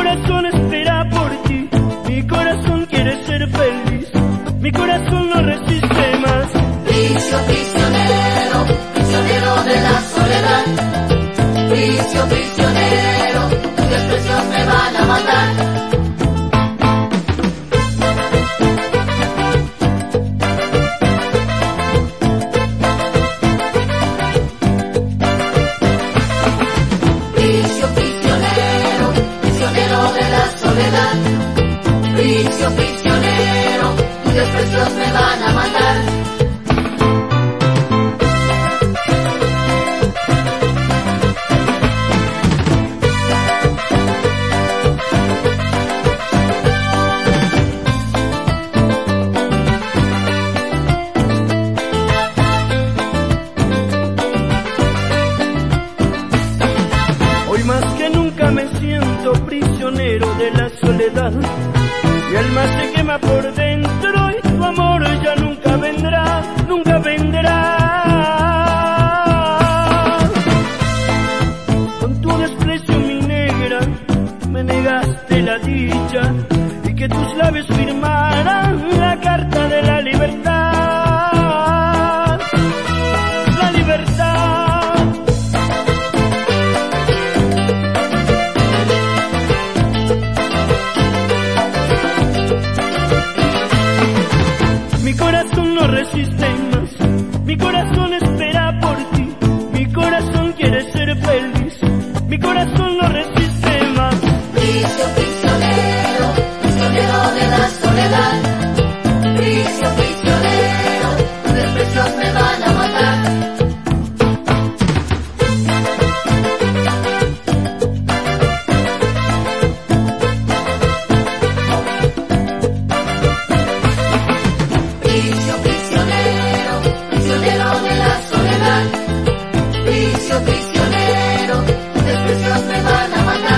corazón espera por ti, mi corazón quiere ser feliz, mi corazón no resiste más. Vicio prisionero, prisionero de la soledad. Vicio prisionero, tus desprecios me van a matar. Vicio prisionero, prisionero de la soledad. Vicio prisionero, tus desprecios me van a matar. Más que nunca me siento prisionero de la soledad. Mi alma se quema por dentro y tu amor ya nunca vendrá, nunca vendrá. Con tu desprecio, mi negra, me negaste la dicha y que tus labios firmaran la carta de la libertad. La libertad. Mi corazón no resiste más, mi corazón espera por ti, mi corazón quiere ser feliz, mi corazón no resiste más. Vicio prisionero, prisionero de la soledad. Vicio prisionero, tus desprecios me van a matar. Vicio prisionero, prisionero de la soledad. Vicio prisionero, tus desprecios me van a matar.